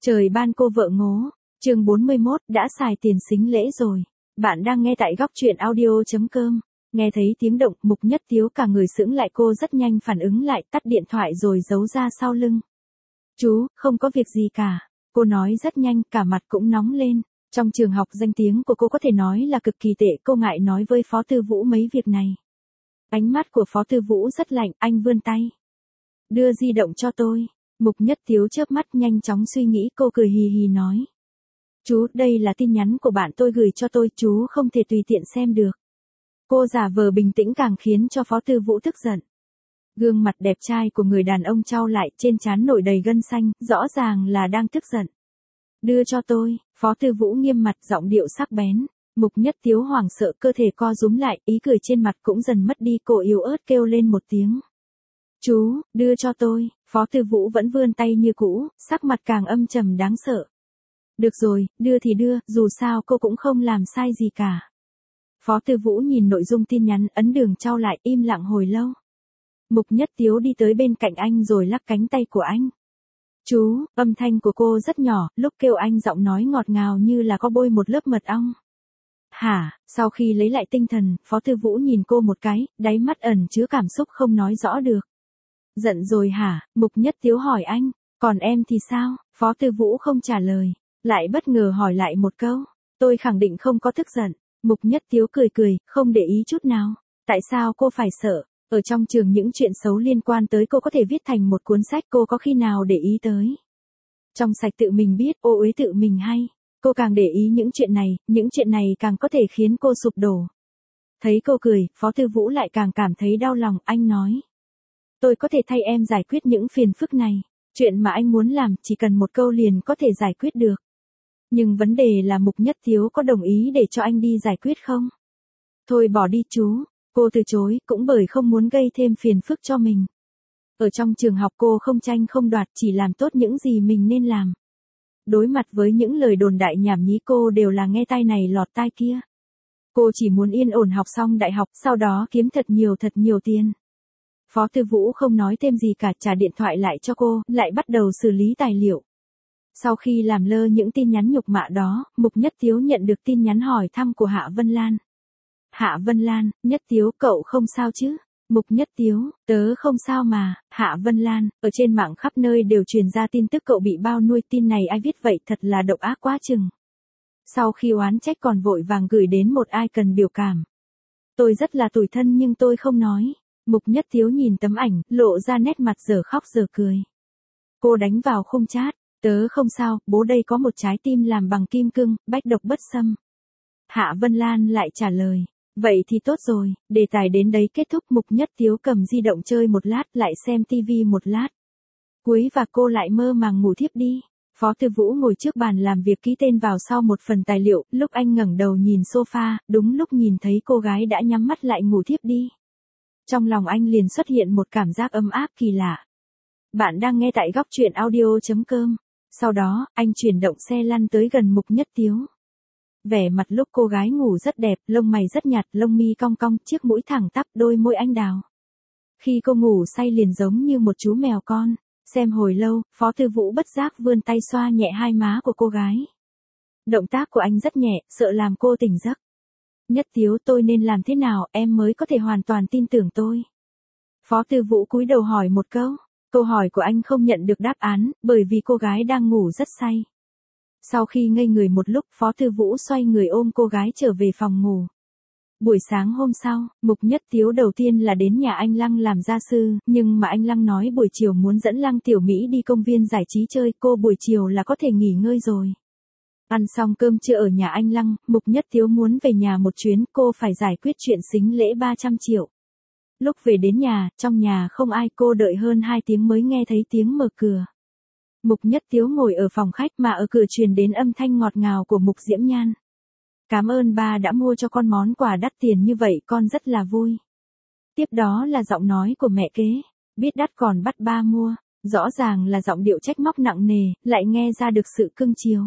Trời ban cô vợ ngố, chương 41 đã xài tiền sính lễ rồi. Bạn đang nghe tại góc truyện audio.com. Nghe thấy tiếng động, Mục Nhất Tiếu cả người sững lại, cô rất nhanh phản ứng lại, tắt điện thoại rồi giấu ra sau lưng. Chú, không có việc gì cả. Cô nói rất nhanh, cả mặt cũng nóng lên. Trong trường học danh tiếng của cô có thể nói là cực kỳ tệ, cô ngại nói với Phó Tư Vũ mấy việc này. Ánh mắt của Phó Tư Vũ rất lạnh, anh vươn tay. Đưa di động cho tôi. Mục Nhất Tiếu chớp mắt nhanh chóng suy nghĩ, cô cười hì hì nói. Chú, đây là tin nhắn của bạn tôi gửi cho tôi, chú không thể tùy tiện xem được. Cô giả vờ bình tĩnh càng khiến cho Phó Tư Vũ tức giận. Gương mặt đẹp trai của người đàn ông chau lại, trên trán nổi đầy gân xanh, rõ ràng là đang tức giận. Đưa cho tôi, Phó Tư Vũ nghiêm mặt, giọng điệu sắc bén. Mục Nhất Tiếu hoảng sợ, cơ thể co rúm lại, ý cười trên mặt cũng dần mất đi, cô yếu ớt kêu lên một tiếng. Chú, đưa cho tôi. Phó Tư Vũ vẫn vươn tay như cũ, sắc mặt càng âm trầm đáng sợ. Được rồi, đưa thì đưa, dù sao cô cũng không làm sai gì cả. Phó Tư Vũ nhìn nội dung tin nhắn, ấn đường chau lại, im lặng hồi lâu. Mục Nhất Tiếu đi tới bên cạnh anh rồi lắc cánh tay của anh. Chú, âm thanh của cô rất nhỏ, lúc kêu anh giọng nói ngọt ngào như là có bôi một lớp mật ong. Hả? Sau khi lấy lại tinh thần, Phó Tư Vũ nhìn cô một cái, đáy mắt ẩn chứa cảm xúc không nói rõ được. Giận rồi hả? Mục Nhất Tiếu hỏi anh. Còn em thì sao? Phó Tư Vũ không trả lời. Lại bất ngờ hỏi lại một câu. Tôi khẳng định không có tức giận. Mục Nhất Tiếu cười cười, không để ý chút nào. Tại sao cô phải sợ? Ở trong trường những chuyện xấu liên quan tới cô có thể viết thành một cuốn sách, cô có khi nào để ý tới. Trong sạch tự mình biết, ô uế tự mình hay. Cô càng để ý những chuyện này càng có thể khiến cô sụp đổ. Thấy cô cười, Phó Tư Vũ lại càng cảm thấy đau lòng, anh nói. Tôi có thể thay em giải quyết những phiền phức này. Chuyện mà anh muốn làm, chỉ cần một câu liền có thể giải quyết được. Nhưng vấn đề là Mục Nhất Tiếu có đồng ý để cho anh đi giải quyết không? Thôi bỏ đi chú. Cô từ chối, cũng bởi không muốn gây thêm phiền phức cho mình. Ở trong trường học cô không tranh không đoạt, chỉ làm tốt những gì mình nên làm. Đối mặt với những lời đồn đại nhảm nhí, cô đều là nghe tai này lọt tai kia. Cô chỉ muốn yên ổn học xong đại học, sau đó kiếm thật nhiều tiền. Phó Tư Vũ không nói thêm gì cả, trả điện thoại lại cho cô, lại bắt đầu xử lý tài liệu. Sau khi làm lơ những tin nhắn nhục mạ đó, Mục Nhất Tiếu nhận được tin nhắn hỏi thăm của Hạ Vân Lan. Hạ Vân Lan, Nhất Tiếu, cậu không sao chứ? Mục Nhất Tiếu, tớ không sao mà. Hạ Vân Lan, ở trên mạng khắp nơi đều truyền ra tin tức cậu bị bao nuôi, tin này ai viết vậy, thật là độc ác quá chừng. Sau khi oán trách còn vội vàng gửi đến một icon biểu cảm. Tôi rất là tủi thân nhưng tôi không nói. Mục Nhất Tiếu nhìn tấm ảnh, lộ ra nét mặt dở khóc dở cười. Cô đánh vào khung chat, tớ không sao, bố đây có một trái tim làm bằng kim cương, bách độc bất xâm. Hạ Vân Lan lại trả lời, vậy thì tốt rồi, đề tài đến đấy kết thúc. Mục Nhất Tiếu cầm di động chơi một lát, lại xem tivi một lát. Cuối và cô lại mơ màng ngủ thiếp đi. Phó Tư Vũ ngồi trước bàn làm việc ký tên vào sau một phần tài liệu, lúc anh ngẩng đầu nhìn sofa, đúng lúc nhìn thấy cô gái đã nhắm mắt lại ngủ thiếp đi. Trong lòng anh liền xuất hiện một cảm giác ấm áp kỳ lạ. Bạn đang nghe tại góc truyện audio.com. Sau đó, anh chuyển động xe lăn tới gần Mục Nhất Tiếu. Vẻ mặt lúc cô gái ngủ rất đẹp, lông mày rất nhạt, lông mi cong cong, chiếc mũi thẳng tắp, đôi môi anh đào. Khi cô ngủ say liền giống như một chú mèo con. Xem hồi lâu, Phó Tư Vũ bất giác vươn tay xoa nhẹ hai má của cô gái. Động tác của anh rất nhẹ, sợ làm cô tỉnh giấc. Nhất Tiếu, tôi nên làm thế nào em mới có thể hoàn toàn tin tưởng tôi? Phó Tư Vũ cúi đầu hỏi một câu. Câu hỏi của anh không nhận được đáp án, bởi vì cô gái đang ngủ rất say. Sau khi ngây người một lúc, Phó Tư Vũ xoay người ôm cô gái trở về phòng ngủ. Buổi sáng hôm sau, Mục Nhất Tiếu đầu tiên là đến nhà anh Lăng làm gia sư, nhưng mà anh Lăng nói buổi chiều muốn dẫn Lăng Tiểu Mỹ đi công viên giải trí chơi, cô buổi chiều là có thể nghỉ ngơi rồi. Ăn xong cơm trưa ở nhà anh Lăng, Mục Nhất Tiếu muốn về nhà một chuyến, cô phải giải quyết chuyện sính lễ 300 triệu. Lúc về đến nhà, trong nhà không ai, cô đợi hơn 2 tiếng mới nghe thấy tiếng mở cửa. Mục Nhất Tiếu ngồi ở phòng khách mà ở cửa truyền đến âm thanh ngọt ngào của Mục Diễm Nhan. Cảm ơn ba đã mua cho con món quà đắt tiền như vậy, con rất là vui. Tiếp đó là giọng nói của mẹ kế, biết đắt còn bắt ba mua, rõ ràng là giọng điệu trách móc nặng nề, lại nghe ra được sự cưng chiều.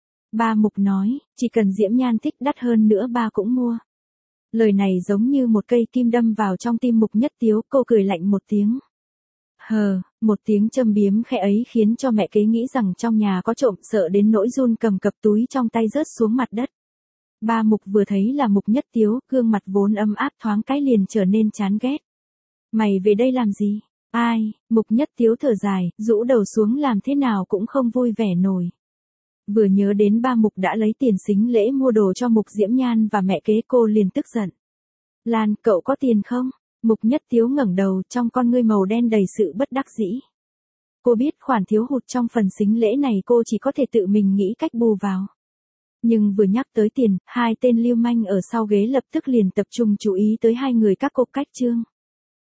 Ba Mục nói, chỉ cần Diễm Nhan thích đắt hơn nữa ba cũng mua. Lời này giống như một cây kim đâm vào trong tim Mục Nhất Tiếu, cô cười lạnh một tiếng. Một tiếng châm biếm khẽ ấy khiến cho mẹ kế nghĩ rằng trong nhà có trộm, sợ đến nỗi run cầm cập túi trong tay rớt xuống mặt đất. Ba Mục vừa thấy là Mục Nhất Tiếu, gương mặt vốn ấm áp thoáng cái liền trở nên chán ghét. Mày về đây làm gì? Ai? Mục Nhất Tiếu thở dài, rũ đầu xuống làm thế nào cũng không vui vẻ nổi. Vừa nhớ đến ba Mục đã lấy tiền sính lễ mua đồ cho Mục Diễm Nhan và mẹ kế, cô liền tức giận. Lan, cậu có tiền không? Mục Nhất Tiếu ngẩng đầu, trong con ngươi màu đen đầy sự bất đắc dĩ. Cô biết khoản thiếu hụt trong phần sính lễ này cô chỉ có thể tự mình nghĩ cách bù vào. Nhưng vừa nhắc tới tiền, hai tên lưu manh ở sau ghế lập tức liền tập trung chú ý tới hai người các cô Cách Trương.